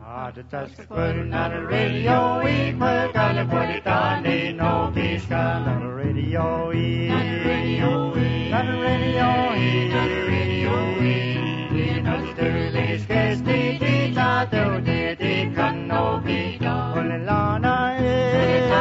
Just putting on the radio, we gotta put it on the no peace gun on the radio, on the radio, on the radio, on the radio, on the early sketch, the out there, the can no be done. Only Lana is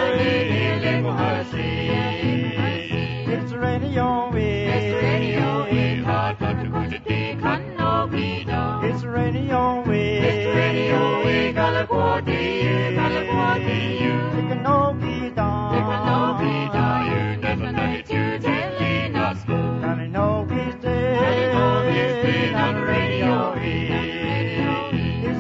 it's radio, it's radio, hard but to put it, the can no be done. It's radio, we gotta go to you, it can no be done, you never know to telling us, can no be dead, on the radio, it's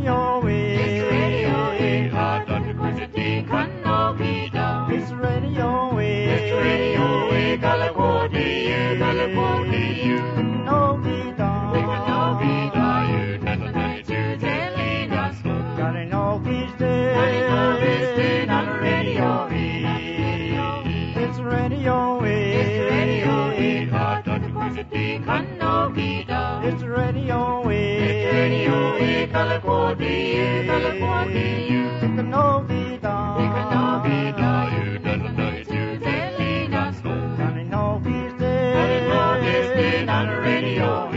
radio, hard not to put it, can no be done, it's radio, we gotta go to you, it can no be done, you never know to telling us, can no be dead, on the radio, it's radio, hard not to put it, can no be done, it's radio, we gotta go to you, it can no be done, you never know to telling us, can no be dead, on the radio,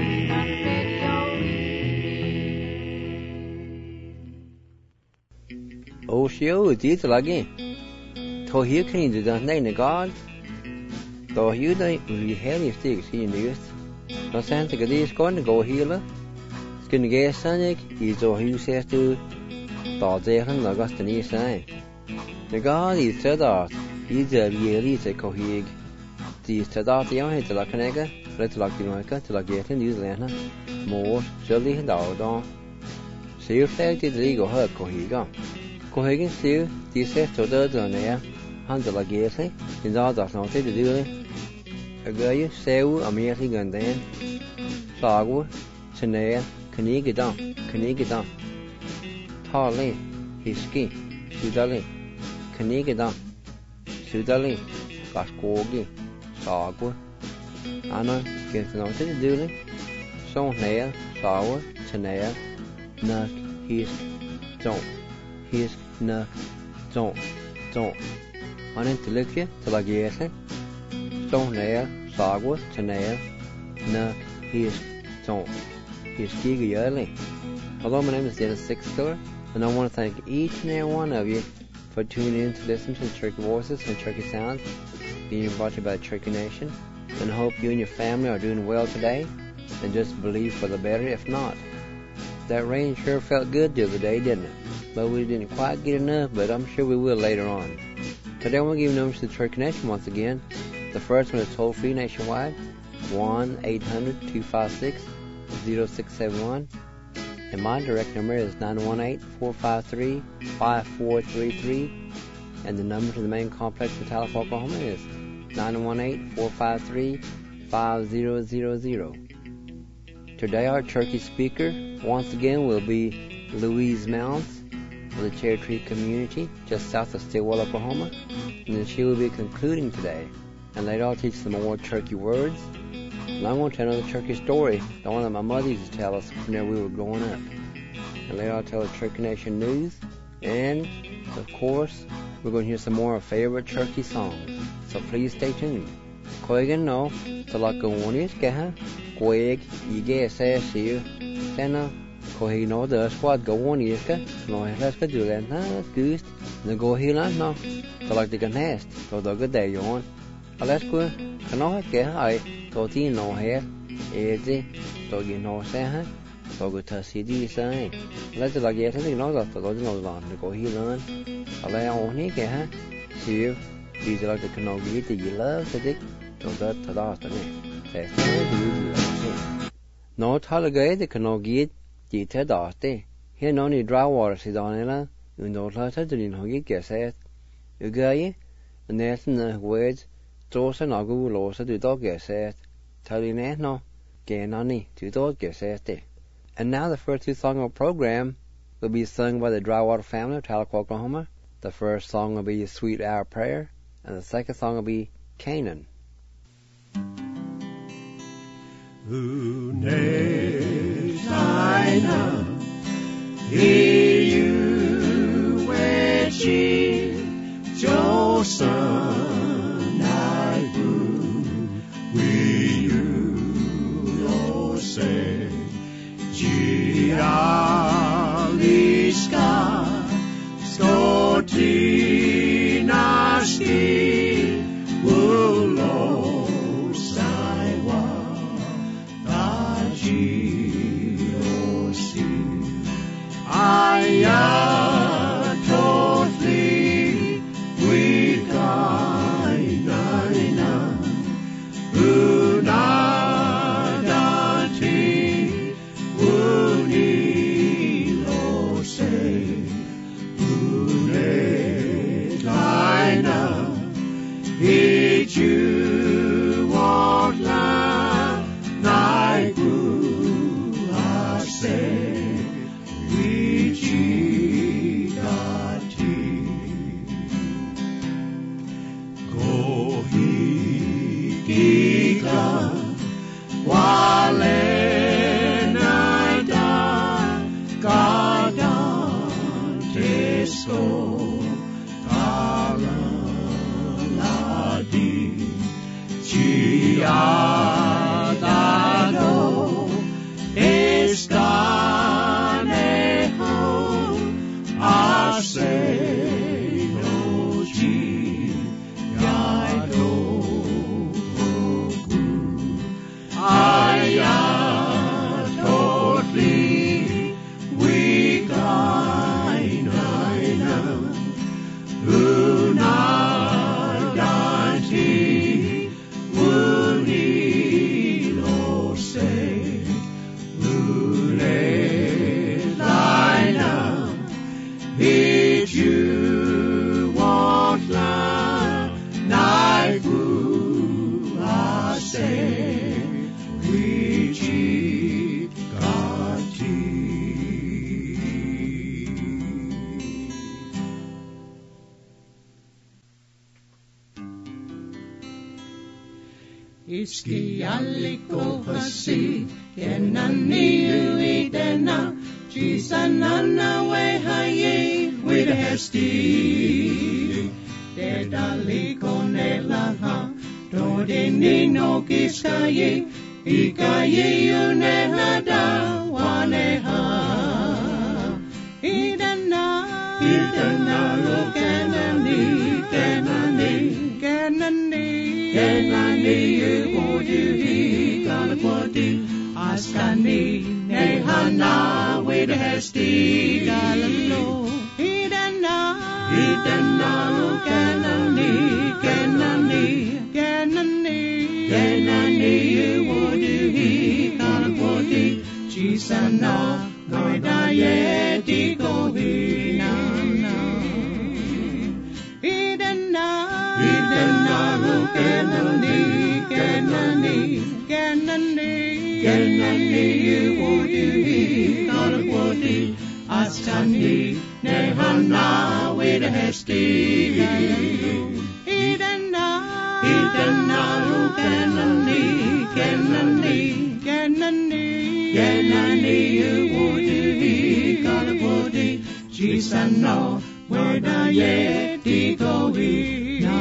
Oh, show did lagi. To here can you do name God? To you don't really hell sticks in the youth. No sense to get going to go healer. Skin gas sonic is all you says to Dodgehan Augustine sign. The God is said that he's a really a cohig. The Stadart young head to like an egg, let's like the America to like get in New Zealand. More surely and down. So you fact the legal hurt cohiga. Cohigan still, the says to the air, handle like yesterday, in all that's not to do it. A guy, Sew, American and then Sagu, Chanea, Kanigidan, Tarley, his ski, Sudali, Kanigidan, Sudali, Gascogi, Sagu, Anna, gets not to do it. So Nair, Sour, Chanea, Nuck, his don't. His nuck, don't. On into look here till I get it. Stone there, Sagwa, Chanea, Nuck, his don't. His gig early. Hello, my name is Dennis Sixkiller, and I want to thank each and every one of you for tuning in to listen to the Turkey Voices and Turkey Sounds being brought to you by Turkey Nation. And I hope you and your family are doing well today, and just believe for the better if not. That rain sure felt good the other day, didn't it? But we didn't quite get enough, but I'm sure we will later on. Today I want to give numbers to the Turkey Nation once again. The first one is toll-free nationwide, 1-800-256-0671. And my direct number is 918-453-5433. And the number to the main complex in Talif, Oklahoma is 918-453-5000. Today our Turkey speaker once again will be Louise Mounts of the Cherry Tree community just south of Stillwell, Oklahoma. And then she will be concluding today. And later I'll teach some more Turkey words. And I'm going to tell another Turkey story, the one that my mother used to tell us whenever we were growing up. And later I'll tell the Turkey Nation news. And, of course, we're going to hear some more of our favorite Turkey songs. So please stay tuned. Koigan no, Talakawoni's Gaha, Koig, Yige says here, Sena, Kohi no, the squad go on Yiska, no, let's go do that, goose, the go healer, no, Talak the Ganest, so the good day you on. Let's go, cannot get high, Toti no hair, easy, so you know, say, so good to see these sign. Let's like get it, no, that's the Lord, the go healer, allow only get, see, these are like the canoe that you love, said it. No Talagay the canoe get detailed date. Here no need dry water sit on it, you know, letter to Hoggy guess it. You gay, and there's the words, Joss and Agu Losa to dog guess it. Tell you no, gay nonny to dog guess it. And now the first two songs of the program will be sung by the Drywater family of Talif, Oklahoma. The first song will be Sweet Hour Prayer, and the second song will be Canaan. Unesaina He where she Johnson I grew we you no say Giraliska Skotinasti Ulo Saiwa Tajiosi Ayatotli Wikainaina Unadati Unilose Unelaina Ichu Wotla Naigu Ase Iski alliko hasi, kenani uitena, chisanana wehaye, with a hesti. Dedaliko nelaha, dodini no kiskaye, ikaye unehada, waneha. Idana, lo kenani, Askani nehana with hesti galalo idana kenani wodi kalapoti chisana noida yeti kohina idana Kenani wodi kalapoti Askani nehana with hesti idana kenani wodi kalapoti chisana weda yeti kohina.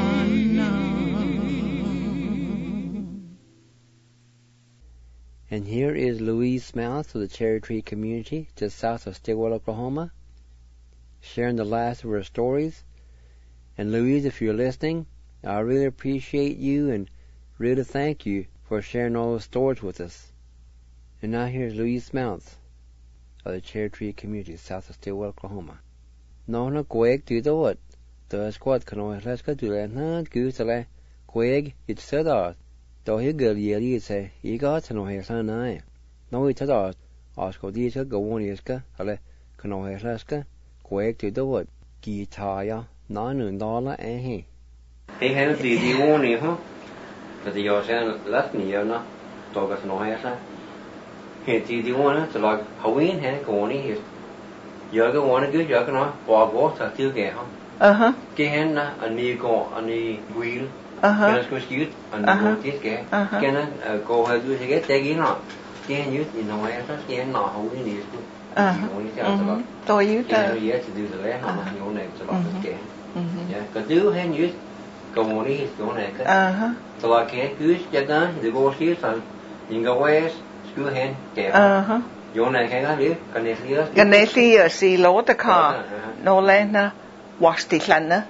And here is Louise Smouth of the Cherry Tree community just south of Stilwell, Oklahoma, sharing the last of her stories. And Louise, if you're listening, I really appreciate you and really thank you for sharing all those stories with us. And now here's Louise Smouth of the Cherry Tree community south of Stilwell, Oklahoma. No na quake to the what? The squad can always let's go to that not good to let quake it's said out. Då hygger jag sig I gatan och hela nej. Nå I tar asko de ska gå ner ska eller kan hela ska quake to the what? Guitar $9 he. Hey han the warning huh? That you say last me you know. Då kan hela. He the one to like Halloween han gå ner. Jag går ner good jag kan gå till ge huh. Cái han anh đi gå anh đi wheel. Cái nó skút anh đi tiết cái nó cô hơi cứ cái tay nó Can't use in no way. Just can't not hold in these. Tôi use to do the left on your neck to lock the game. Yeah, because do hand use go on his go neck. So I can't use just the go see so you go west screw hand game. Your neck hang on you. Can they see a sea load the car? No lena wash the lana.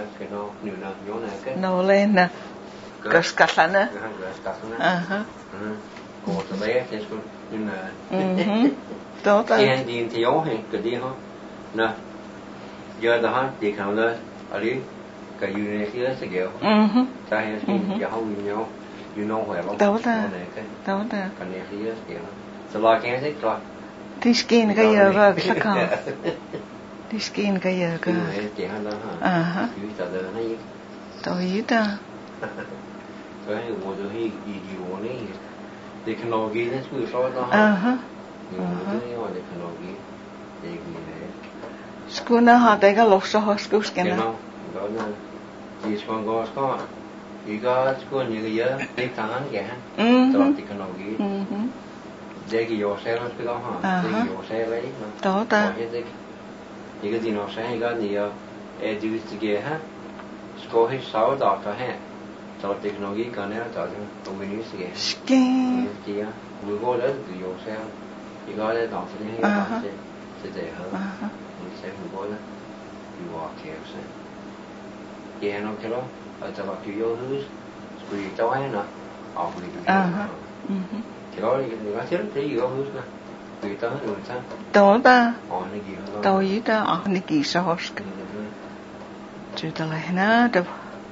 No lena. Gus Gatlana. Go to the left, yes, good. Can't deal to your hand, good deal. No, you're the hunt, they come there. Are you? Because you next year ago. So I have seen your whole, you know where. Don't Next year ago. So I can't say, this skin cái giờ rồi cái sao? This skin cái giờ cơ. Tôi biết đó. Tôi hay ngồi tôi hay gì này, để cái nồi kia nó cứ sôi đó. Nhưng mà để cái nồi kia, để cái này. School nó họ để cái lốp sôi school cái nào? Đó là chỉ còn có, chỉ có school như cái giờ để thằng anh kẻ, rồi thì cái nồi kia. Để cái dầu xe nó cứ đó hả? Để cái dầu xe lấy mà. Đó ta. Thì cái gì nó sẽ có nhiều, do cái ha, school hết 6 đợt rồi ha. Cho technology cái này cho chúng tôi nghĩ sẽ chỉ vừa có đấy từ dầu xe thì có đấy đọc thì hay đọc sẽ dễ hơn mình sẽ vừa có đấy vừa học kéo sẽ kia nó cái đó ở trong đó kiểu vô thứ vì cháu ấy nữa học vì thì có người ta chết cái gì có thứ nữa vì tới rồi sao đó ta này gì tôi với ta này gì sao chứ ta lại nó đâu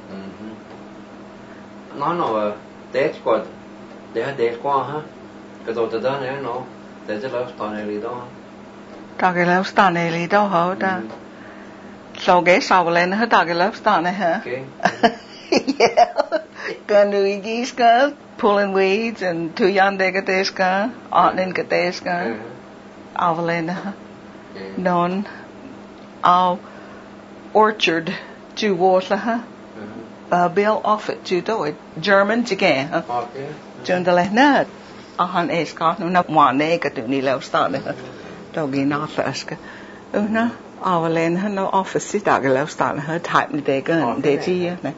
nó test qua để qua ha cái đồ từ đó này nó để cho lớp toàn này đó ta cái lớp toàn này đó hả ta sau cái sau lên hết ta cái lớp toàn này hả yeah cái người gì cái pulling weeds and two yonder cái test cái in cái test cái ao lên hả non ao orchard chu water hả Bill Offit chú tôi German chứ kìa chúng ta lại nè anh ấy có nó ngoan này cái tụi này lâu start nữa đâu ghi nó first cái nó lên nó office ta cái lâu start nữa type này để cái để chi này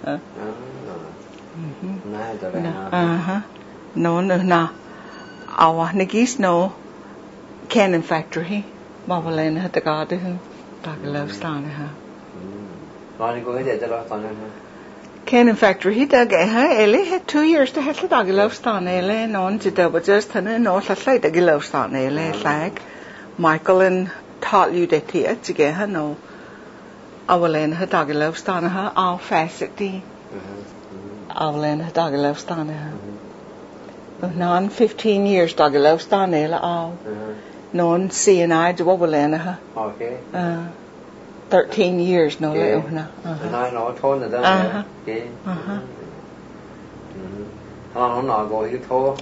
nó nữa này cái nó Canon Factory mà lên hết tất cả đấy ta cái lâu start nữa nói đi có cái gì cho lâu start nữa Canon Factory hit again ha ele had 2 years to have the Dagelovstan ele non to double just and no like the Dagelovstan ele like Michael and taught you that here to get her no Awalen ha Dagelovstan ha all facet Awalen ha Dagelovstan ha non 15 years Dagelovstan ele all non CNI to Awalen ha okay 13 years no leo na nó thôn rồi đó okay nó gọi cái thôn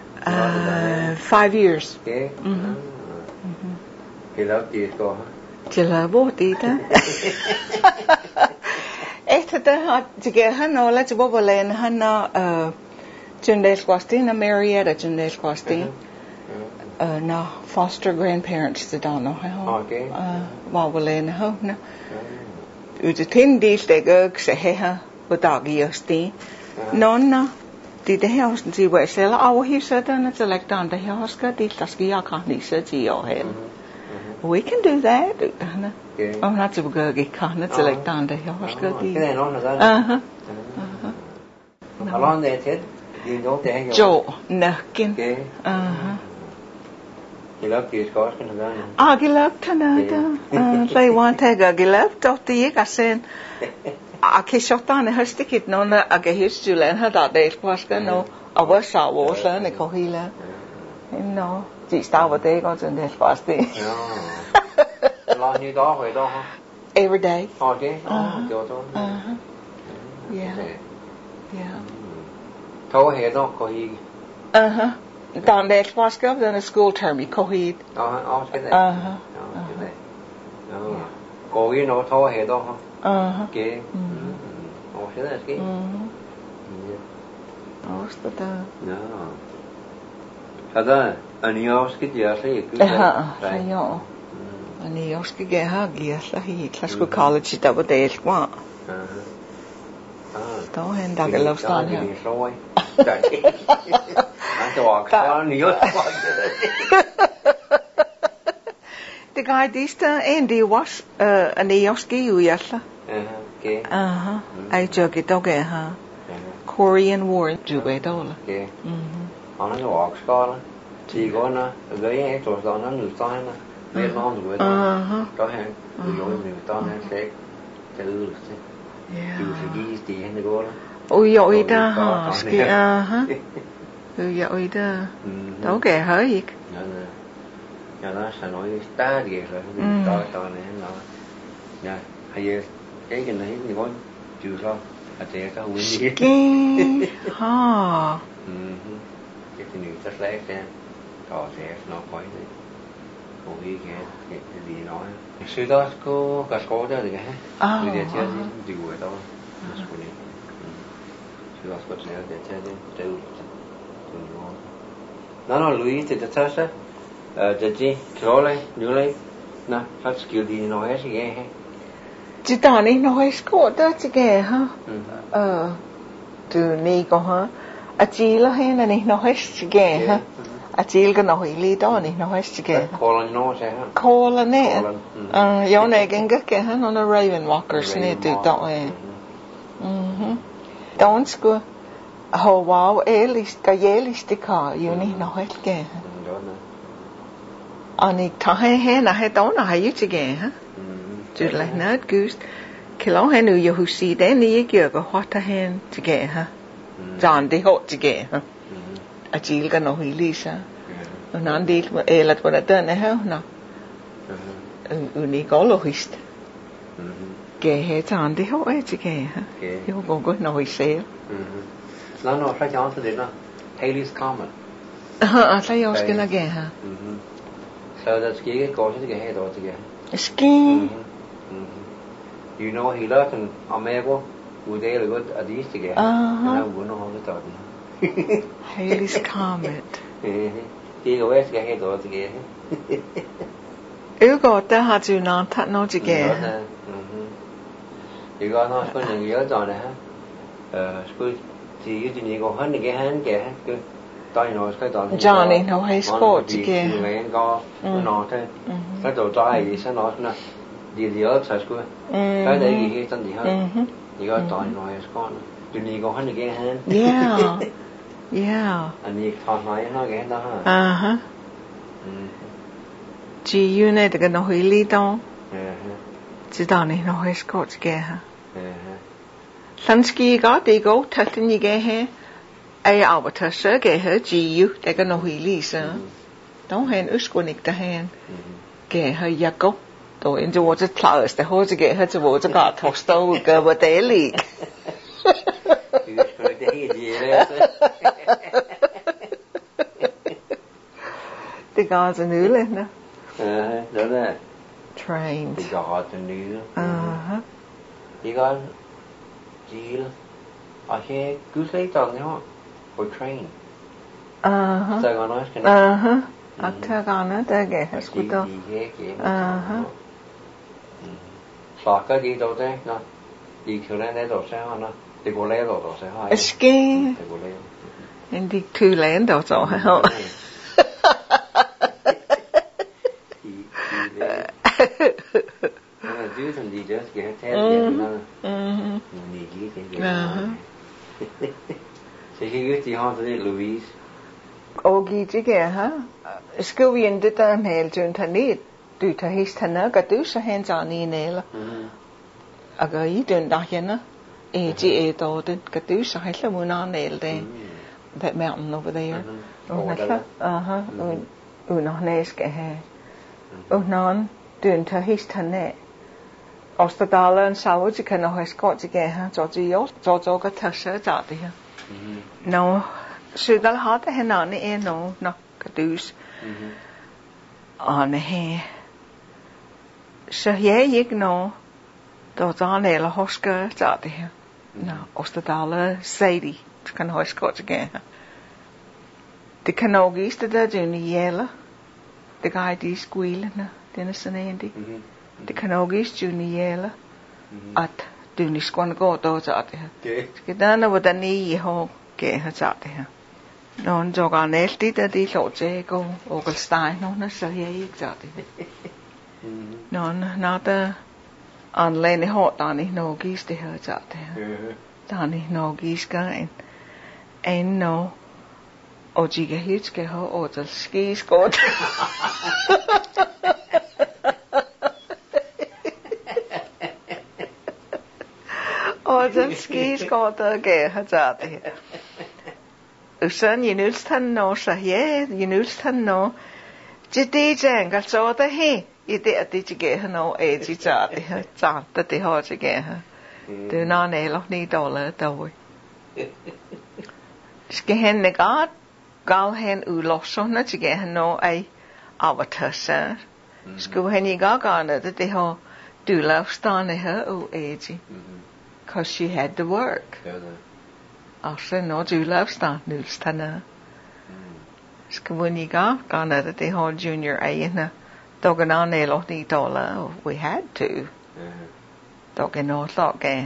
5 years okay cái lớp gì có chỉ là vô tí đó thế đó chỉ cái hắn nó là chỉ bảo lên hắn nó chuyên đề Squastin là Marietta chuyên đề Squastin no foster grandparents to don't know how vào lên không nè ude tin đi steger sẽ ha và dog yesterday non no đi the house thì vậy sẽ là our he said nó sẽ like down the house cái đi tas kia không đi sẽ chỉ ở hết we can do that nè ông nói chỉ cái con nó sẽ like down the house cái đi cái này nó là sao along there thế đi đâu thế Joe nè kinh cái lớp kia có cái nào cái lớp thế nào đó they want cái lớp cho tí cái sen cái shot này hết stick nó là cái hết chú lên hết đã để qua cái nó ở bên sau vô lên này có hi là nó chỉ sao vậy thế có chuyện để qua tí lo như đó vậy đó hả every day okay cho yeah thôi hè đó có hi down there was go then a school term có hi cái này có cái nó thôi hè đó hả okay cái này cái Osta da. No. Kada Ani oski diasa iku. Ayo. Ani oski geha giasa hi klasku college double days kwa. Đó hen đã cái love star nha. The guy dista Andy was ani oski uyasla. Okay. Ai cho cái tao cái ha. Korean War ju cái tao là. Okay. Anh nó walk scar. Chỉ có nó gửi hết rồi đó nó nửa sai nó. Biết nó rồi đó. Có hàng. Rồi mình tao nó sẽ từ Yeah. thì anh go đó. Ôi ôi da ha. Ski Ôi ôi da. Tao cái hơi gì. Nhà nó sẽ nói ta gì rồi. Tao này nó. Nhà hay cái này thì có chịu sao? Thế cái huấn gì? Ha. Cái này rất lẽ xem. Có sẽ nó khỏi đấy. Không ý cái gì nói. Sư đó có cả số đó thì cái. Người chơi gì đuổi đâu. Sư đó có chơi để chơi đâu. Nó Louis thì thật sao? Jadi kalau như lấy na phát skill đi nói gì nghe. Chỉ tao này nói có đó chứ cái ha. Từ này có ha. Chỉ là hay là này nói chứ cái ha. Chỉ cái nói lý đó này nói chứ cái. Colin nói sao ha? Colin nè. Giờ này cái ha nó Raven Walkers nè từ đó ấy. Don't school. How wow list cái list cái you này nói cái. Anh thằng hay là hay tao là hay chứ cái ha. Chứ lại nói cứ khi lão hay người yêu sĩ đấy này kia có hoa ta hen chứ cái ha. Chọn đi hộ chứ cái ha. Chỉ cái nó hủy lý sao? Nó đi là tụi nó tên này ha nó. Này có lỗi. Cái hệ chọn đi hộ ấy chứ cái ha. Yêu còn có nói xe. Nó phải chọn từ đó. Halley's Comet. Sai yêu cái là cái ha. So that's cái câu chứ cái hệ đó chứ cái. Ski. You know he left in America. Would they go at least again? Nó muốn nó không có tận. Halley's Comet. Cái West cái hệ đó chứ cái. Yêu có ta hạt chữ nó thật nó chứ cái. Thì có nó có những nhớ rồi này ha. Chỉ cái gì có hơn cái hắn kìa cứ tôi nói cái đó. Johnny nó hay sport chứ cái. Người có nó thế. Cái đồ trai gì sao nó nè. Gì ở sai school. Cái đấy gì chân gì hơn. Thì có tôi nói con. Tụi này có hơn cái hắn. Yeah. Anh ấy thằng nói nó cái đó ha. Chỉ yêu này cái nó hủy lý đó. Chỉ đó này nó hay sport chứ cái ha. Sanski có đi go thật như cái ha. Ai ở bên thật sự cái ha chỉ yêu cái nó hủy lý sao? Đó hen uskunik ta hen. Cái hơi giặc cốc. Tôi anh cho tôi thở sẽ hỗ trợ cái hết cho tôi cả thóc sâu cái bữa té lì. Thì có cái nữ lên đó. Đó là. Trained. Thì có cái nữ. Thì có gì là, ở đây cứ thấy toàn nhau, for train. Sao con nói cái này? Theo con nói tới cái hết của tôi. Sao cái gì đâu thế? Nó đi theo lên đây đâu sao nó? Đi qua lên đâu sao? Ski. Anh đi theo lên đâu sao hả? Chứ thằng gì đó cái thế gì nó. Gì gì cái gì. Thì cái gì họ thì Louise. Ogi chứ kìa ha. School viên đi ta hẹn chuyện thân ít. Tụi ta hít thân á, cả tụi sa hẹn cho ni nè là. Aga ý chuyện đó hiện á. Chị tổ tên, cả tụi sa hẹn là muốn non nè là that mountain over there. Nó nè cái hè. Non, chuyện ta hít thân nè. Australia sau chỉ cần nói có chỉ cái ha, cho cái thật sự cho đi ha. Nó sự đó họ ta hay nói nè nó cái thứ nè sự dễ gì nó đó cho này là Oscar cho đi ha. Nó Australia say đi chỉ cần nói có chỉ cái ha. Det kan nog giste der dønne jæler. Det gør de squilene, denne sådan en de. Det kan nok giste dønne jæler. At dønne skåne går dog til det her. Skal der noget hvordan I har gæret til det her. Når en jogger næste der de lov til at gå Ogelstein, når så her ikke til det. Når der anlægge hårdt, der er ikke noget giste her til det her. Der er ikke noget giste en noget. Og de kan helt skal have ordret skeskort. Ordret skeskort, der gav har taget det her. Og sådan, jeg nødst han nå, så ja, jeg nødst han nå. Det tænker, så det her. I der, det til gav han nå, at de tager det her. Så det har til gav her. Det er nogen eller $9 derude. Skal han ikke godt? Gal han udlåserne til gav han nå af avatarser. Skulle han ikke gøre det har dølavstående her og æde. Because she had to work. Og så når dølavstående nødstande. Skulle han ikke gøre det har junior ejerne. Dog en anden eller $9. We had to. Dog en noget lagt gav.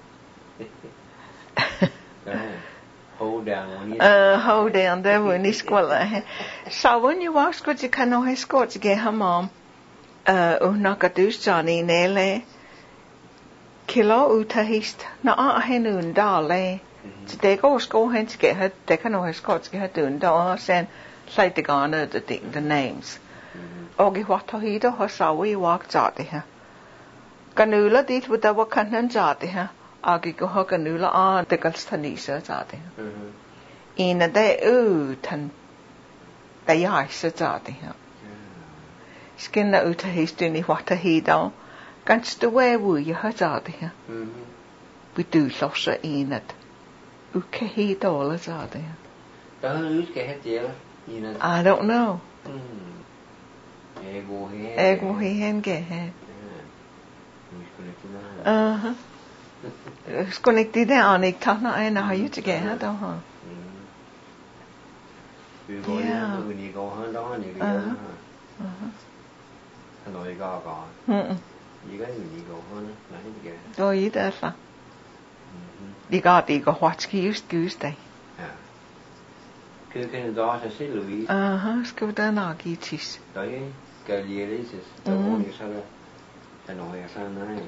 Hold down. Hold down der when I skola. So when you walk school you can have school to get her mom. Nok dus Johnny nele. Kilo utahist. Na hen undale. Så det går skole hen til her. Det kan have school til her dun der sen slet det garne the names. Og I what to hide har så vi walk det her. Kanula dit hvor der var kan han det her. Og I går kanula det kan stanise det her. En af det han der jeg så det her. Skinner ud af historien i hvad der hedder. Ganske hvad jeg har det her. Vi du så så en at kan hedde alle det her. Der er noget skal have det eller I don't know. Ego hen gav her. Skulle ikke det der ikke tage noget en har jo til gav her der. Vi går hjem, vi går hen der han ikke. Han er ikke arbejde. I kan ikke gå hen, nej ikke. Då I derfor. Vi går det går hurtigt skivst dag. Ja. Kan du da så selv vi? Skal vi da nok i tis. Der er galerises. Der går ikke så der. Han har sådan nej.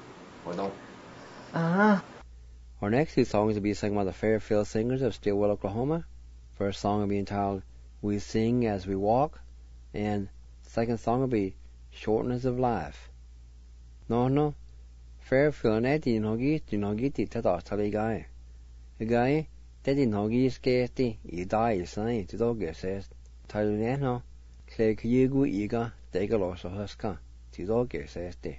Our next two songs will be sung by the Fairfield Singers of Stillwell, Oklahoma. First song will be entitled We Sing As We Walk, and second song will be Shortness of Life. No, Fairfield and din hogiti tata tali guy. A guy that din hogi sketi I die sign to dog says Talunano, Clay Kuyigu Iga, Degalosa Huska, to dog says de.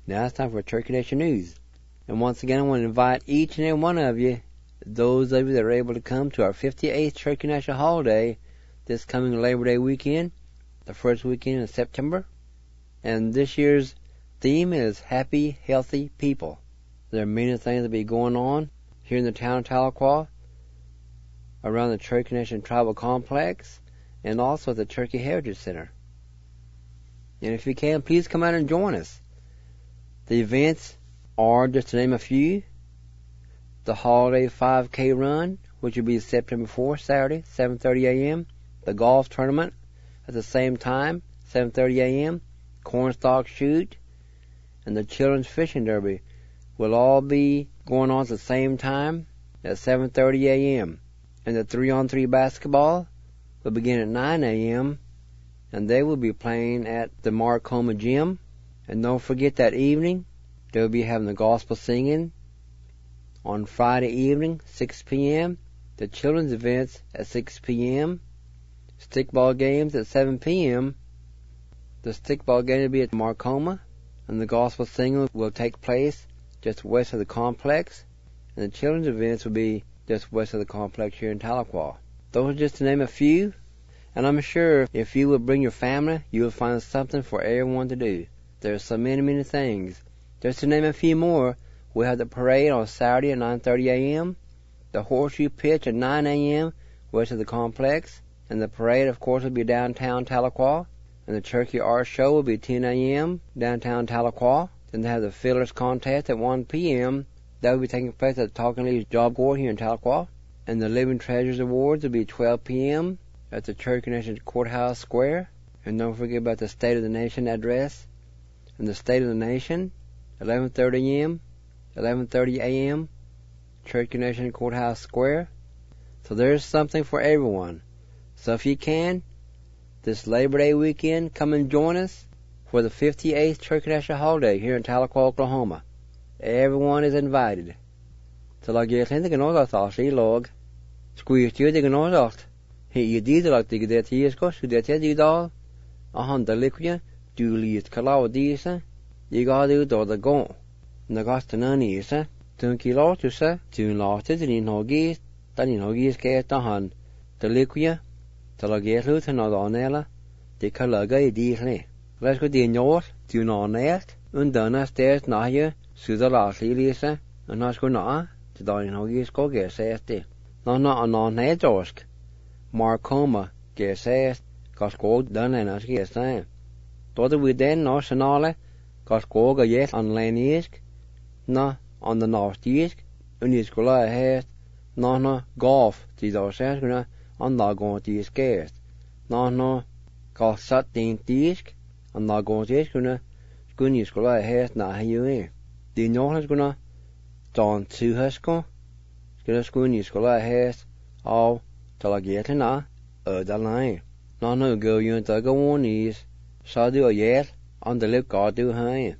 Now it's time for Turkey Nation News. And once again, I want to invite each and every one of you, those of you that are able to come to our 58th Turkey National Holiday this coming Labor Day weekend, the first weekend in September. And this year's theme is Happy, Healthy People. There are many things that will be going on here in the town of Tahlequah, around the Turkey Nation Tribal Complex, and also at the Turkey Heritage Center. And if you can, please come out and join us. The events are, just to name a few, the Holiday 5K Run, which will be September 4th, Saturday, 7:30 a.m., the golf tournament at the same time, 7:30 a.m., cornstalk shoot, and the children's fishing derby will all be going on at the same time at 7:30 a.m. And the 3-on-3 basketball will begin at 9 a.m., and they will be playing at the Marcoma Gym. And don't forget that evening, they'll be having the gospel singing on Friday evening, 6 p.m., the children's events at 6 p.m., stickball games at 7 p.m. The stickball game will be at Marcoma, and the gospel singing will take place just west of the complex, and the children's events will be just west of the complex here in Tahlequah. Those are just to name a few, and I'm sure if you will bring your family, you will find something for everyone to do. There are so many, many things. Just to name a few more, we'll have the parade on Saturday at 9:30 a.m., the horseshoe pitch at 9 a.m. west of the complex, and the parade, of course, will be downtown Tahlequah, and the turkey art show will be 10 a.m. downtown Tahlequah. Then they have the Fiddlers Contest at 1 p.m. That will be taking place at the Talking Leaves Job Corps here in Tahlequah. And the Living Treasures Awards will be 12 p.m. at the Turkey Nation Courthouse Square. And don't forget about the State of the Nation address. And the State of the Nation, 11:30 a.m., 11:30 a.m., Turkey Nation Courthouse Square. So there's something for everyone. So if you can, this Labor Day weekend, come and join us for the 58th Turkey National Holiday here in Tahlequah, Oklahoma. Everyone is invited. So like you think the north of the log, squeeze you the north. He you did like the get years go to that you doll. The liquid, Julie is Calawdisa, you got to do the go. Nagastana is a 2 kilo to say, 2 lost it in Hoggies, then in Hoggies get the hand. The liquid, till I get loot another onella, the Calaga dearly. Let's go the north, do not net, and done stairs now here, so the last Lisa, and not go now, to dine in Hoggies go get said. No, not a non head orsk. Marcoma get said, got gold done and as get saying. Thought we then no sonale, got gold yet on Lanisk, no, on the northeast, and is go ahead, no, golf, the says, on the going to scared. No, got sat in disk, on the going to gonna, is go ahead, not you. The north is gonna, John to Husko, gonna is go ahead, all, till I get in the line. No, go you and go on knees. So do a yet on the lip guard do high.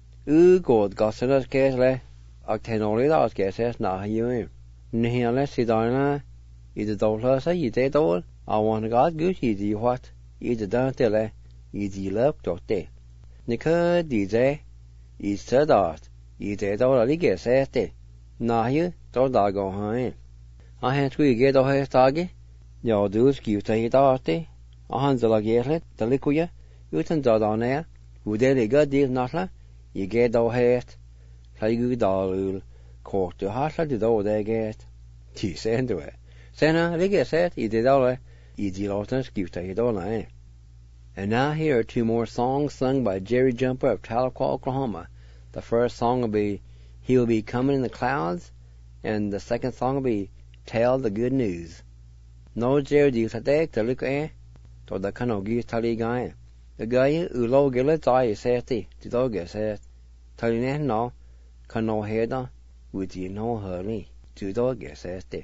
God got sent us careless. I can only those guesses not you. Near let's sit down. Either don't say you did all. I want to God good easy what. Either don't tell it. Easy love dot day. Nika DJ. Is said that. Either don't guess it. Nah you don't go high. I had to get a hair target. Your dudes give to it arty. A handle of yet the liquid. You can do on there. Who did a good deal not you get no hat. Play good doll, court to heart like the door they get. She sent to it. Senna, they get set, you did all easy losses, give to it all. And now here are 2 more songs sung by Jerry Jumper of Tahlequah, Oklahoma. The first song will be He Will Be Coming in the Clouds, and the second song will be Tell the Good News. No Jerry deals at that to look at, to the Kanogi Tali guy. The guy who low gillet die said the dog said, Tali no, can no head with you no hurry, to dog said the.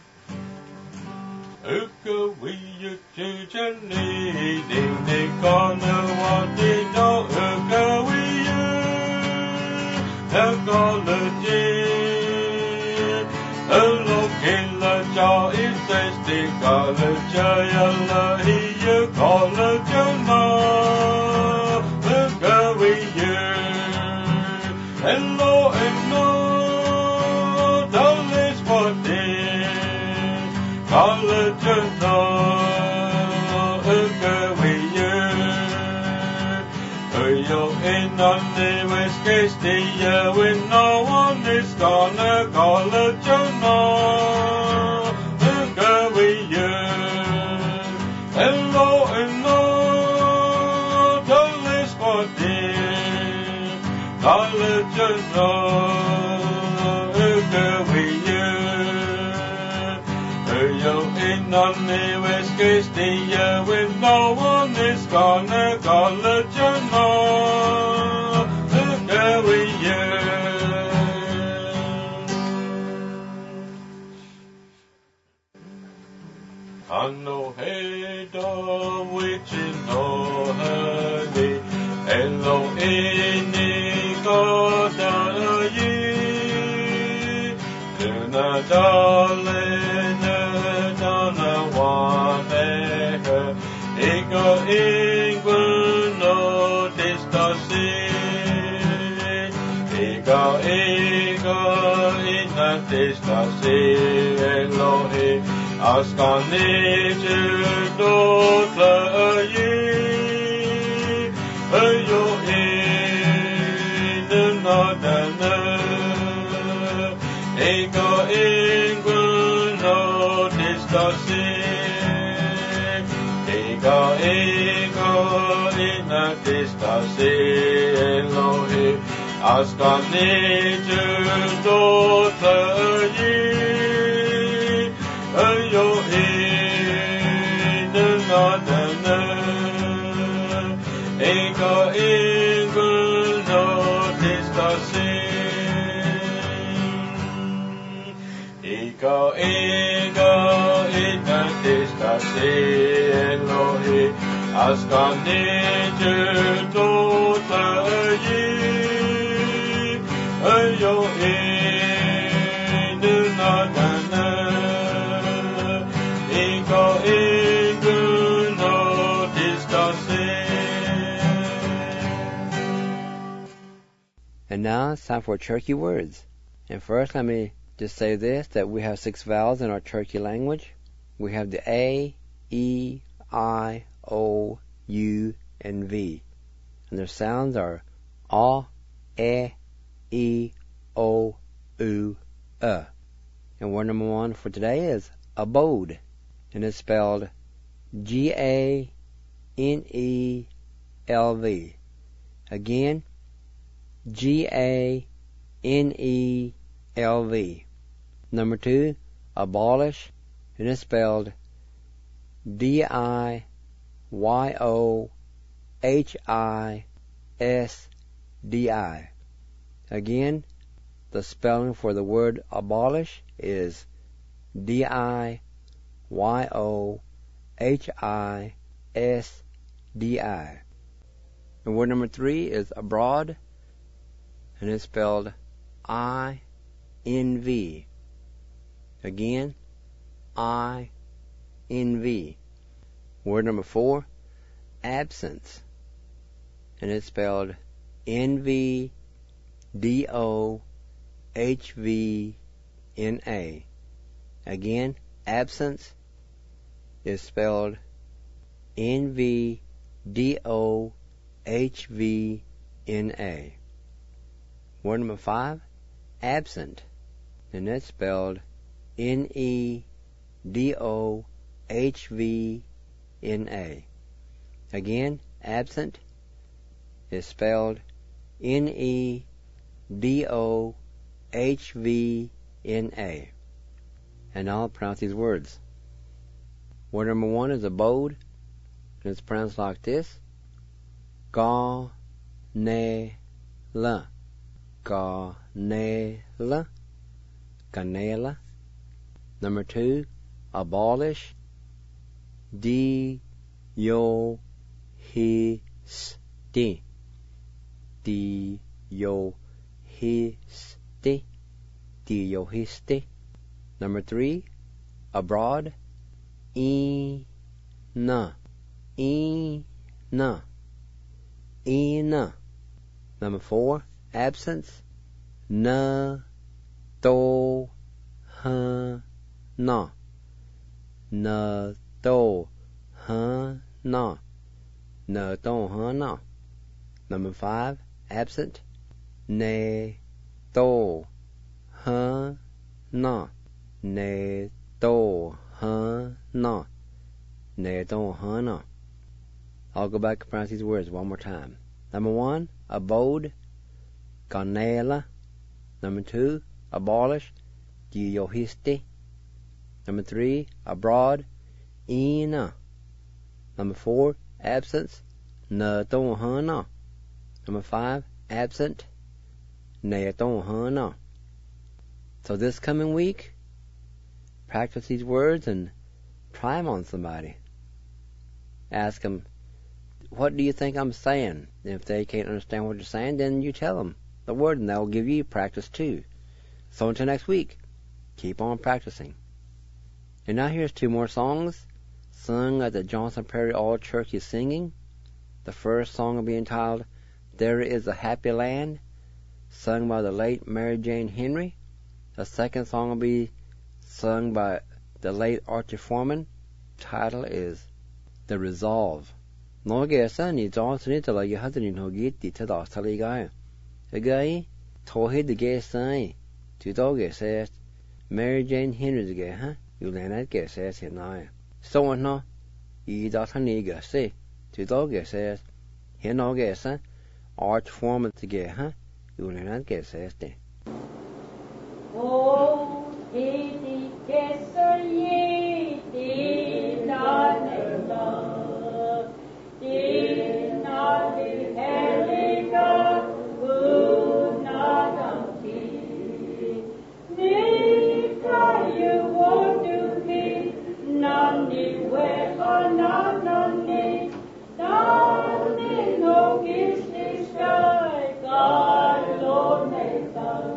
Uka we you to Jenny, ding ding corner what they know, Uka we you, the college, a look in the jaw is tasty college, yalla he you college, no, Uka we you, You're in on the west case, when no one is gonna call it your no. Go with you. Hello, hello, the list for dear. Call it your no. Go with you. You're in on the west case, when no one is gonna call it your no. Go with you. I know hey do which is no honey. Hello any God ye. Duna darling duna wane. Ego England no distasi. Ego inna distasi. Elohi. Askan nature dotle ye, yo in the northern, ego England no distasi, ego in a distasi, Elohi. Askan nature dotle ye. Yo in the northern, ego England no discussing, ego in the discussing, Elohi, Askan nature to ye, yo in the northern. And now it's time for Cherokee words. And first, let me just say this, that we have 6 vowels in our Cherokee language. We have the A, E, I, O, U, and V. And their sounds are A, E, O, U, And word number 1 for today is abode. And it's spelled G-A-N-E-L-V. Again, G-A-N-E-L-V. Number 2, abolish, and it's spelled D-I-Y-O-H-I-S-D-I. Again, the spelling for the word abolish is D-I-Y-O-H-I-S-D-I. And word number 3 is abroad, and it's spelled I-N-V. Again, I-N-V. Word number 4, absence, and it's spelled N-V-D-O-H-V-N-A. Again, absence is spelled N-V-D-O-H-V-N-A. Word number 5, absent, and that's spelled N-E-D-O-H-V-N-A. Again, absent is spelled N-E-D-O-H-V-N-A. And I'll pronounce these words. Word number 1 is abode, and it's pronounced like this: Ga-ne-la. Ga-ne-la. Ganela. Number 2, abolish. D-yo-hi-sti. D-yo-hi-sti. D-yo-hi-sti. Number 3, abroad. E-na. E-na. E-na. Number 4, absence. Na-to-ha-na. Na-to-ha-na. Na-to-ha-na. Number 5, absent. Ne, to, ha, na. Ne, to, ha, na. Ne, to, ha, na. I'll go back and pronounce these words one more time. Number 1, abode. Ganela. Number 2, abolish. Diohiste. Number 3, abroad. Ina. Number 4, absence. Na, to, ha, na. Number 5, absent. Ne, to, ha, na. So this coming week, practice these words and try them on somebody. Ask them, what do you think I'm saying? If they can't understand what you're saying, then you tell them the word and they'll give you practice too. So until next week, keep on practicing. And now here's 2 more songs sung at the Johnson Prairie All Church is Singing. The first song will be entitled, There Is a Happy Land, sung by the late Mary Jane Henry. The second song will be sung by the late Archie Foreman. The title is The Resolve. Nó ghé sa ni Johnson ni tala ya hadrin ho git di ta da tali ga. Agai to he de ghé sai. Tu do ghé sa Mary Jane Henry de ghé ha. You learn ghé sa se na. So no I da ta ni ghé sa. Tu do ghé sa. He no ghé sa Archie Foreman de ghé ha. You learn ghé sa ste. Oh, iti kesa ye di na ne la di na di heliga u na damti ni ka you want to be nani we nani nani no kiss sky God Lord Nathan.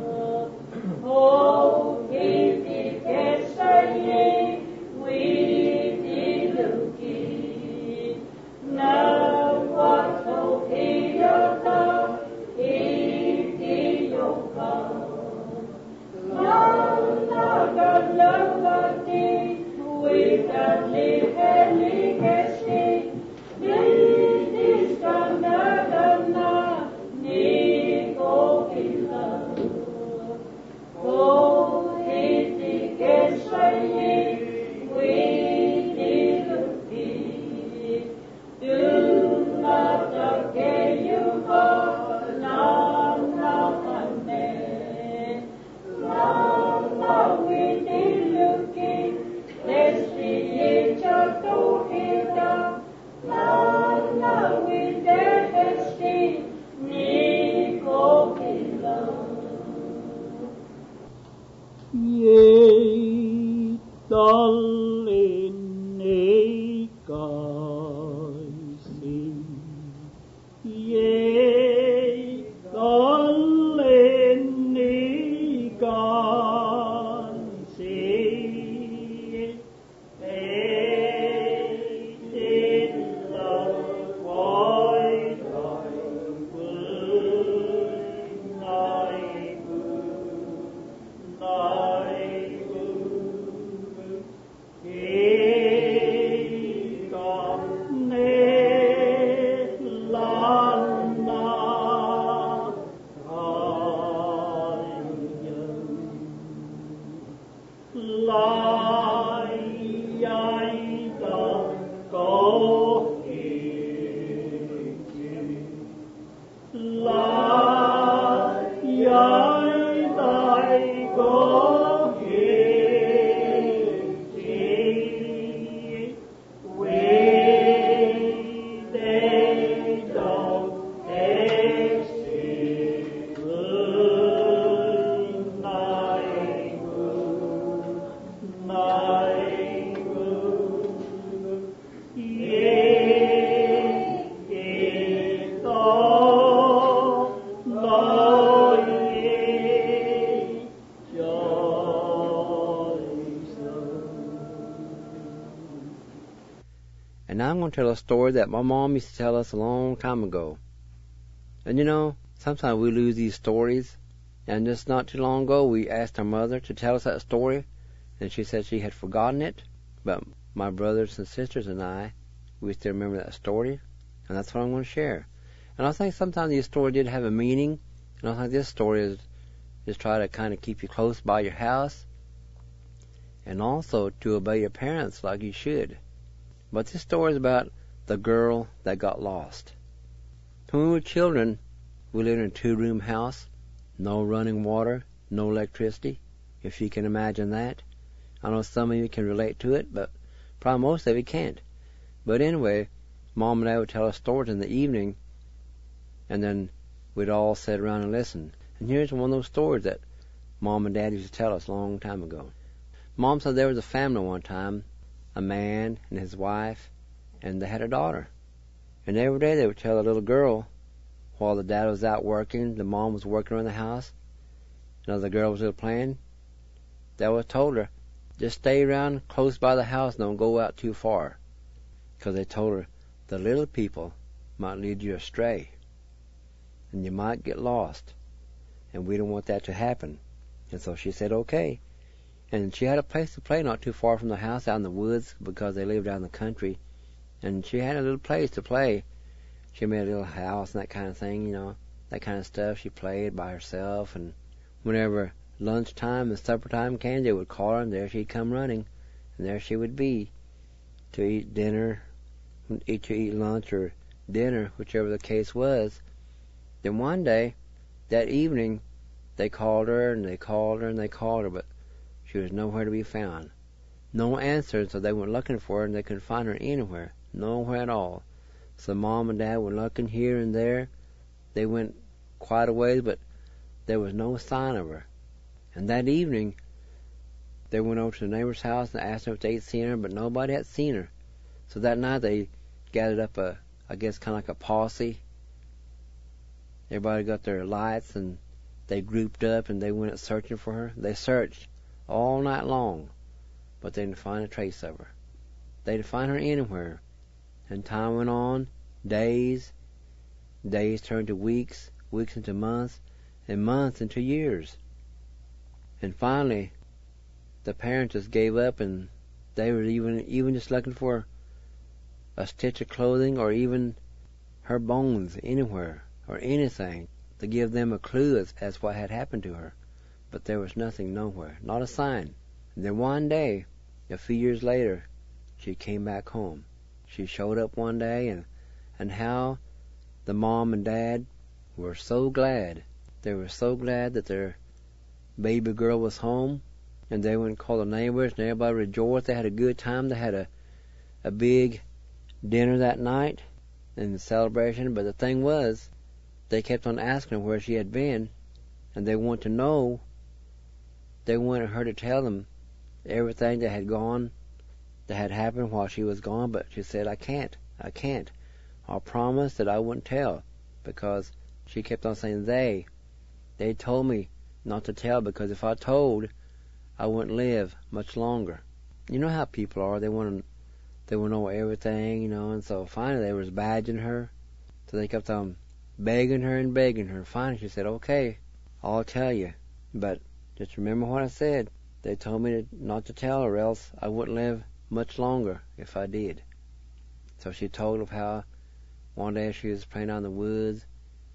Oh, iti kesa ye, we diluki. Na wato iyota, iti yoka. Na galawati, we dadli heli kesi. This kanagana, ni ko kila. Oh, iti kesa ye, we diluki. Do not forget you for Lama we diluki. Desti chato hita. Lama we desti ni ko kila. Ye darling kasi ye darling kasi in love why And now I'm going to tell a story that my mom used to tell us a long time ago. And you know, sometimes we lose these stories. And just not too long ago, we asked our mother to tell us that story. And she said she had forgotten it. But my brothers and sisters and I, we still remember that story. And that's what I'm going to share. And I think sometimes these stories did have a meaning. And I think this story is just try to kind of keep you close by your house, and also to obey your parents like you should. But this story is about the girl that got lost. When we were children, we lived in a 2-room house, no running water, no electricity, if you can imagine that. I know some of you can relate to it, but probably most of you can't. But anyway, Mom and Dad would tell us stories in the evening, and then we'd all sit around and listen. And here's one of those stories that Mom and Dad used to tell us a long time ago. Mom said there was a family one time, a man and his wife, and they had a daughter. And every day they would tell the little girl, while the dad was out working, the mom was working around the house, and as the girl was still playing, they always told her, just stay around close by the house, don't go out too far. Because they told her, the little people might lead you astray, and you might get lost, and we don't want that to happen. And so she said, okay. And she had a place to play not too far from the house, out in the woods, because they lived out in the country. And she had a little place to play. She made a little house and that kind of thing, that kind of stuff. She played by herself, and whenever lunchtime and supper time came, they would call her, and there she'd come running, and there she would be to eat dinner, to eat lunch or dinner, whichever the case was. Then one day, that evening, they called her, and they called her, and they called her, but she was nowhere to be found. No answer, so they went looking for her, and they couldn't find her anywhere, nowhere at all. So Mom and Dad were looking here and there. They went quite a ways, but there was no sign of her. And that evening, they went over to the neighbor's house and asked them if they'd seen her, but nobody had seen her. So that night they gathered up I guess kind of like a posse. Everybody got their lights and they grouped up and they went out searching for her. They searched all night long, but they didn't find a trace of her. They didn't find her anywhere. And time went on, days turned to weeks, weeks into months, and months into years. And finally, the parents just gave up, and they were even just looking for a stitch of clothing or even her bones anywhere or anything to give them a clue as what had happened to her. But there was nothing nowhere, not a sign. And then one day, a few years later, she came back home. She showed up one day, and how the mom and dad were so glad. They were so glad that their baby girl was home, and they went and called the neighbors, and everybody rejoiced. They had a good time. They had a big dinner that night in the celebration, but the thing was, they kept on asking her where she had been, and they wanted to know. They wanted her to tell them everything that had happened while she was gone, but she said, I can't. I promised that I wouldn't tell, because she kept on saying they told me not to tell, because if I told, I wouldn't live much longer. You know how people are, they want to know everything, and so finally they was badgering her, so they kept on begging her. Finally she said, okay, I'll tell you, but just remember what I said. They told me not to tell, or else I wouldn't live much longer if I did. So she told of how one day she was playing out in the woods.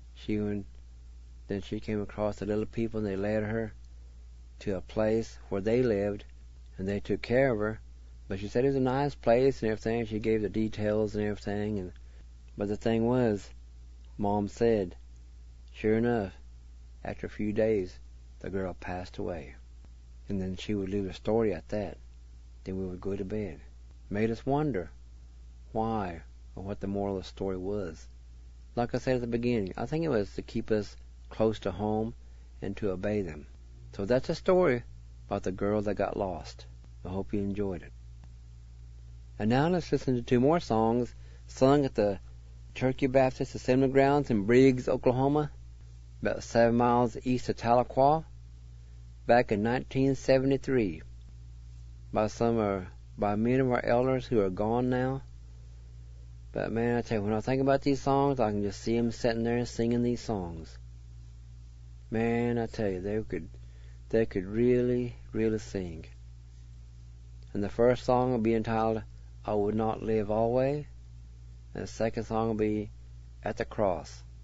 Then she came across the little people, and they led her to a place where they lived, and they took care of her. But she said it was a nice place and everything. She gave the details and everything. But the thing was, Mom said, sure enough, after a few days, the girl passed away. And then she would leave the story at that. Then we would go to bed. Made us wonder why, or what the moral of the story was. Like I said at the beginning, I think it was to keep us close to home and to obey them. So that's a story about the girl that got lost. I hope you enjoyed it. And now let's listen to 2 more songs sung at the Turkey Baptist Assembly Grounds in Briggs, Oklahoma, about 7 miles east of Tahlequah, back in 1973, by many of our elders who are gone now. But man, I tell you, when I think about these songs, I can just see them sitting there singing these songs. Man, I tell you, they could really, really sing. And the first song will be entitled, I Would Not Live Always. And the second song will be At the Cross.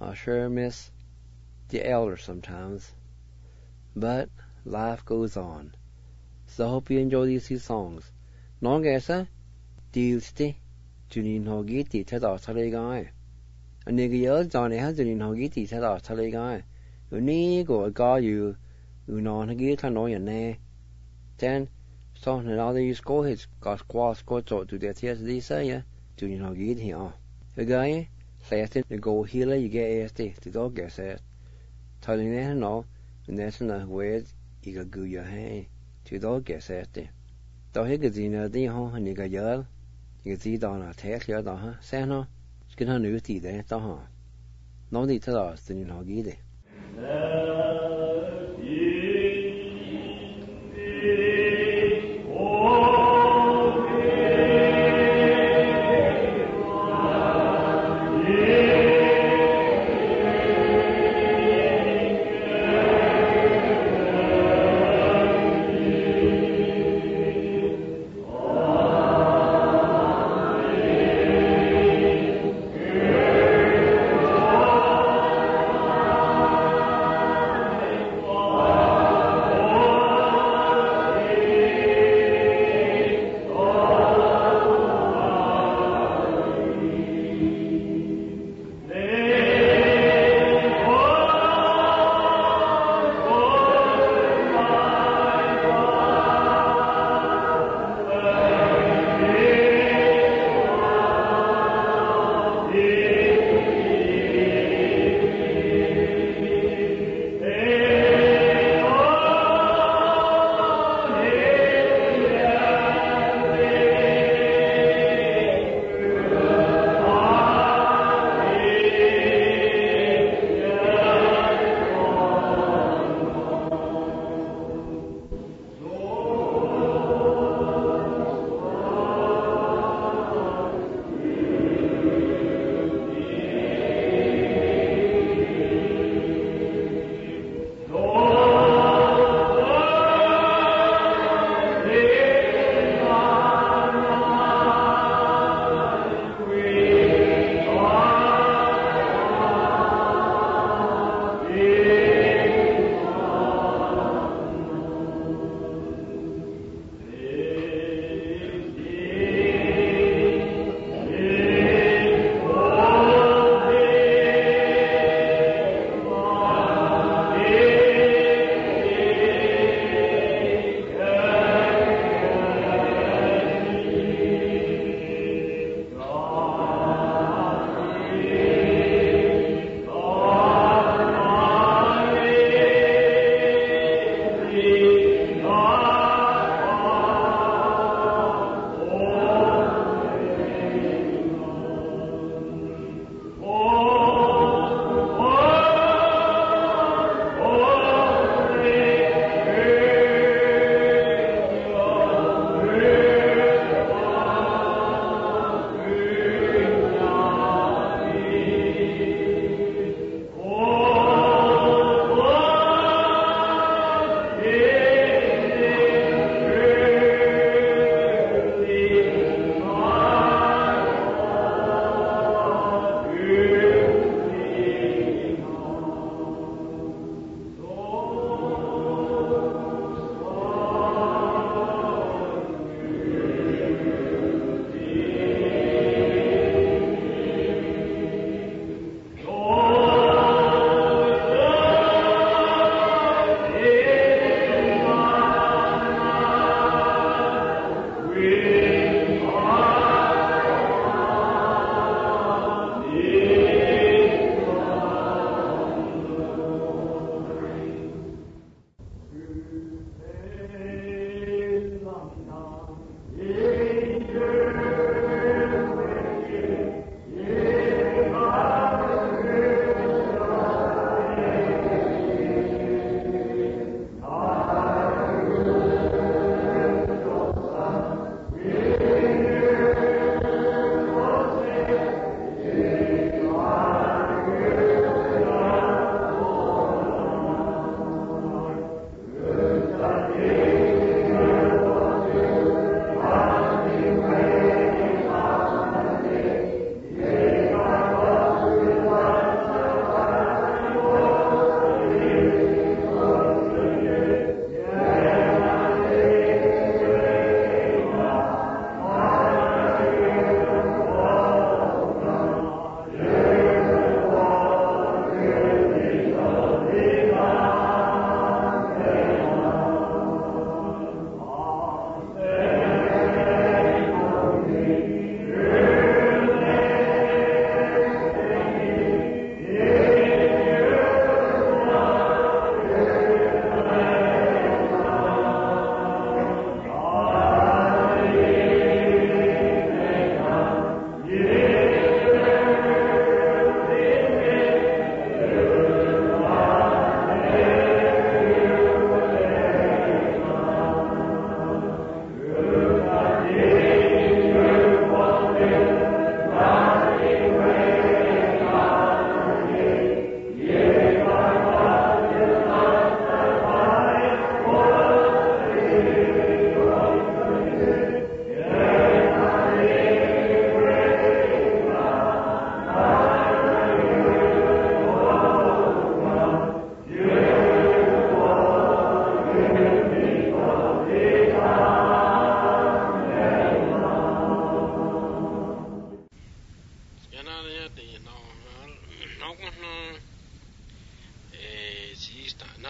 I sure miss the elders sometimes. But life goes on. So I hope you enjoy these two songs. Non gesa, Dilsti, Junin Hogiti, Tada Talegai. A nigga yell, Johnny has Junin Hogiti, Tada Talegai. Unigo, a guy you, Unon Hagit, and Noya ne. Then, so another you score his got squash got to the tears these say, Junin Hogit here. A guy, says it, you go healer, you get ASD, the dog gets it. Telling that no, and that's enough words, you got go your hand, to dog gets it. Tao hết cái gì nữa đi ho hình như cái giờ cái gì đó là thế kia đó ha xem nó cái nó nữ thì đấy đó ha nó đi thế là tự nhiên họ ghi đấy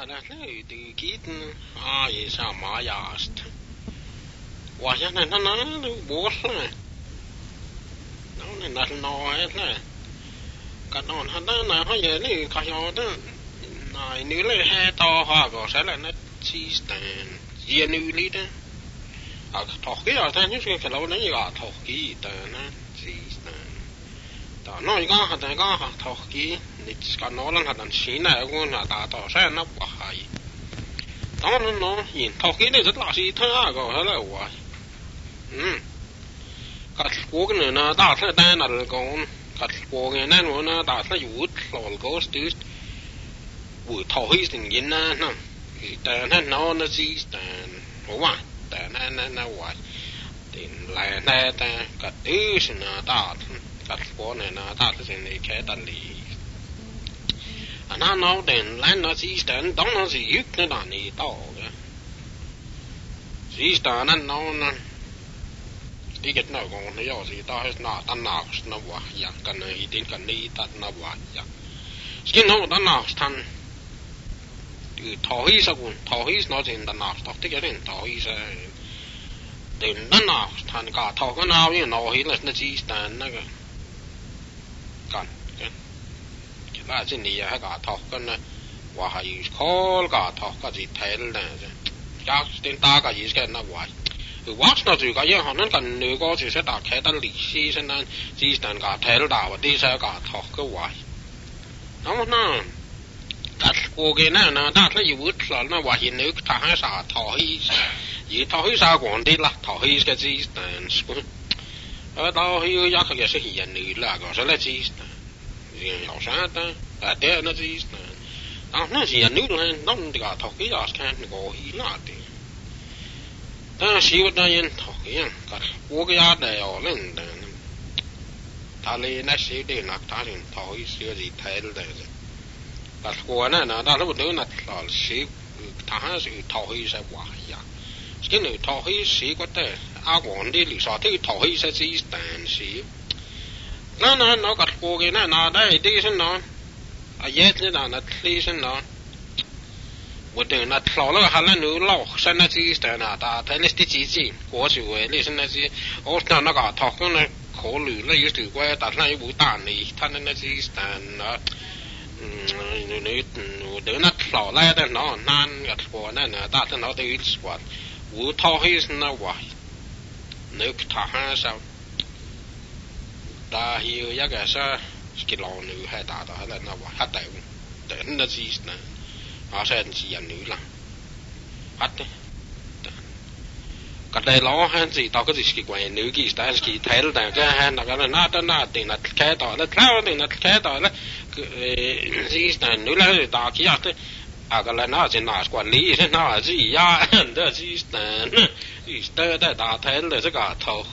hade löytyy kiitten ai sama jaast. Wahjana na vuosle. No ne noelle. Kanon hada hajeli kajota. Nai nyle he to hago sellainen siisteen. Jenylitä. Aga tohkia tän just kello ne ja tohki tän siisteen. Ta no iga tohki nyt skanolan hadan siinä kun ta to sen wahai. Ta no yin tohki ne rất là si tha go hele wa. Kat kuogen na ta ta dan na gon kat kuogen na no na ta ta yut lol go stust. Wu tohi sing yin na na. Ta na no na siisteen. Wa ta na wa. Tin la na ta kat is na ta kat kuogen na ta sen ne ke ta li. Anh nói đến lên nó chỉ đến đóng nó chỉ giúp nó là này to cái chỉ là anh nói nó đi cái nào còn nó giờ gì to hết nó tan nào nó quá ya cái này tin cái này tan nó quá ya cái nó tan nào tan từ thổi sao cũng thổi nó trên tan nào tóc cái này thổi sao đến tan nào tan cả thổi cái nào như nó hết là nó chỉ đến nó cái là chỉ này hay cả thọc cái này, và hay khó cả thọc cái gì thế này, chắc đến ta cái gì cái nào vậy, watch nó chỉ cái gì họ nên cần nếu có chỉ sẽ đặt cái单利息现在只等个thế là và đi sẽ cả thọc cái vậy, nó mà đặt cô cái này nó đặt nó yếu là nó và hiện nếu ta hay sao thổi sao còn đi là thổi cái gì等，ở đâu hiểu chắc cái sẽ hiện nữ là có sẽ là gì有啥的，这那是那是人牛呢，那这个头几下看那个伊那的，但是我当然头几样，我个家的要人的，他嘞那些的那他人头一些是太了的，但我呢，他不都那老是他还是头一些话呀，这个头一些个的，阿王的里说这头一些是但是。nó cắt cô cái này nó đây đi xem nó yết như là nó đi xem nó một đường nó thò nó hành là nữ lâu xem nó chỉ là nó ta thấy nó chỉ của chủ ấy đi xem nó chỉ ô nó cả thọc nó khổ lử nó yếu từ quay ta thấy bụi tàn này thanh nó chỉ là nó đường nó thò lại đó nó nan cắt cô này nó ta thấy nó tới quạt bụi thò hết nó quay nếu thà ha sao ta hiểu ya cái sao cái lò nữ hay ta đó là nó hát đại đến nó gì nè họ sẽ chỉ ăn nữ là hát đấy cái đây lò hay gì tao cái gì cái quầy nữ cái ta cái thấy là cái hay là cái nó tiền là cái đó là tiền là cái đó là gì nè nữ là ta cái gì cái là nó chỉ là quản lý thế nó là gì ya đó gì nè cái đó ta thấy là cái thầu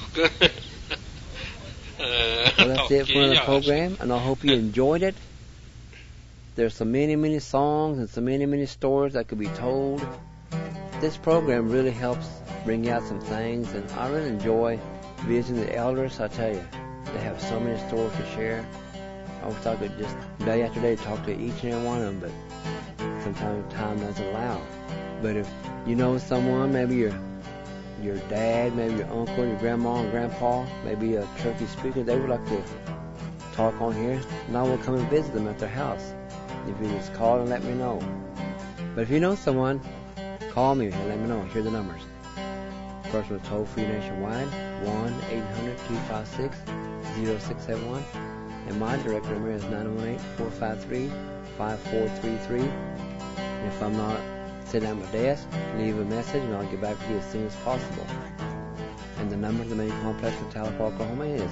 Well, that's it for the program, and I hope you enjoyed it. There's so many songs and so many stories that could be told. This program really helps bring out some things, and I really enjoy visiting the elders. I tell you, they have so many stories to share. I wish I could just day after day talk to each and every one of them, but sometimes time doesn't allow. But if you know someone, maybe your dad, maybe your uncle, your grandma and grandpa, maybe a Turkey speaker, they would like to talk on here, and I will come and visit them at their house. If you just call and let me know. But if you know someone, call me and let me know. Here are the numbers. First one, toll-free nationwide, 1-800-256-0671. And my direct number is 918-453-5433. And if I'm not sitting at my desk, leave a message and I'll get back to you as soon as possible. And the number to the main complex in Tahlequah, Oklahoma is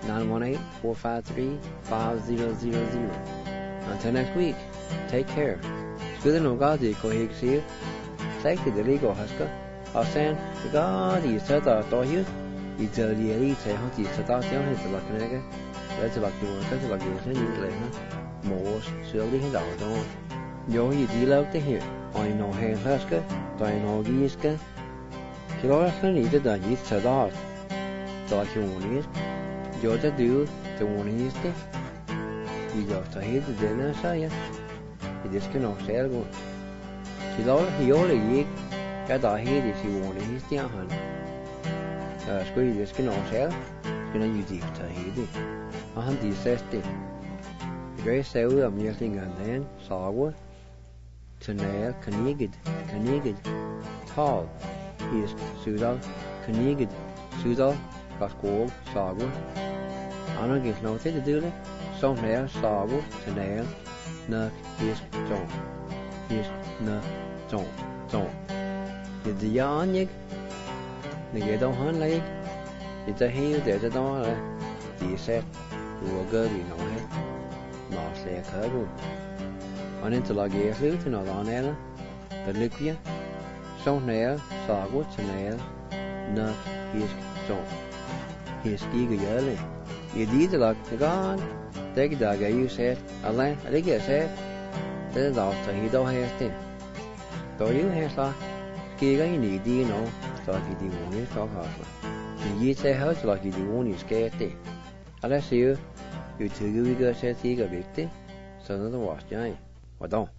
918-453-5000. Until next week, take care. Good no God di ko hig see. Take the legal husker. I'll send the God you said to you. You tell the elite how to set out your head like an egg. That's about the one, that's about the same later. More surely his out on. Yo, you deal out to here. I know hand husker, I know giska. Kilora need to done you set out. Thought you wanted. You're the do the one is the. You just hit the dinner, say you just cannot say it. Chỉ đó hiểu là gì cái đó hết thì chịu buồn thì tiếng hơn square thì cái nó sẽ cái nó như gì thì hết đi hắn thì sẽ đi cái sau âm nhạc thì ngàn đến sáu quá cho nên knigid tall is sudal knigid sudal các cô sáu quá anh nói nó thế thì đấy sau này sáu quá cho nên nó is trông thì giờ nhé người đâu hắn lấy thì ta hiểu để cho đó là chỉ sẽ vừa cơ thì nó hết nó sẽ khởi luôn anh nên là ghé lưới thì nó đó nè đó từ lúc kia sau này sao cũng cho này nó his kỹ cái gì đấy thì đi từ là cái cái đó cái you said anh lấy cái said thế đó thì đâu hết thế tôi yếu hết sao kia cái gì đi nó so thì đi muốn hết sao hả thì sẽ hết là thì đi muốn cái thế anh sẽ you to cái sẽ thì cái việc thế sau đó nó watch nhá hoạt động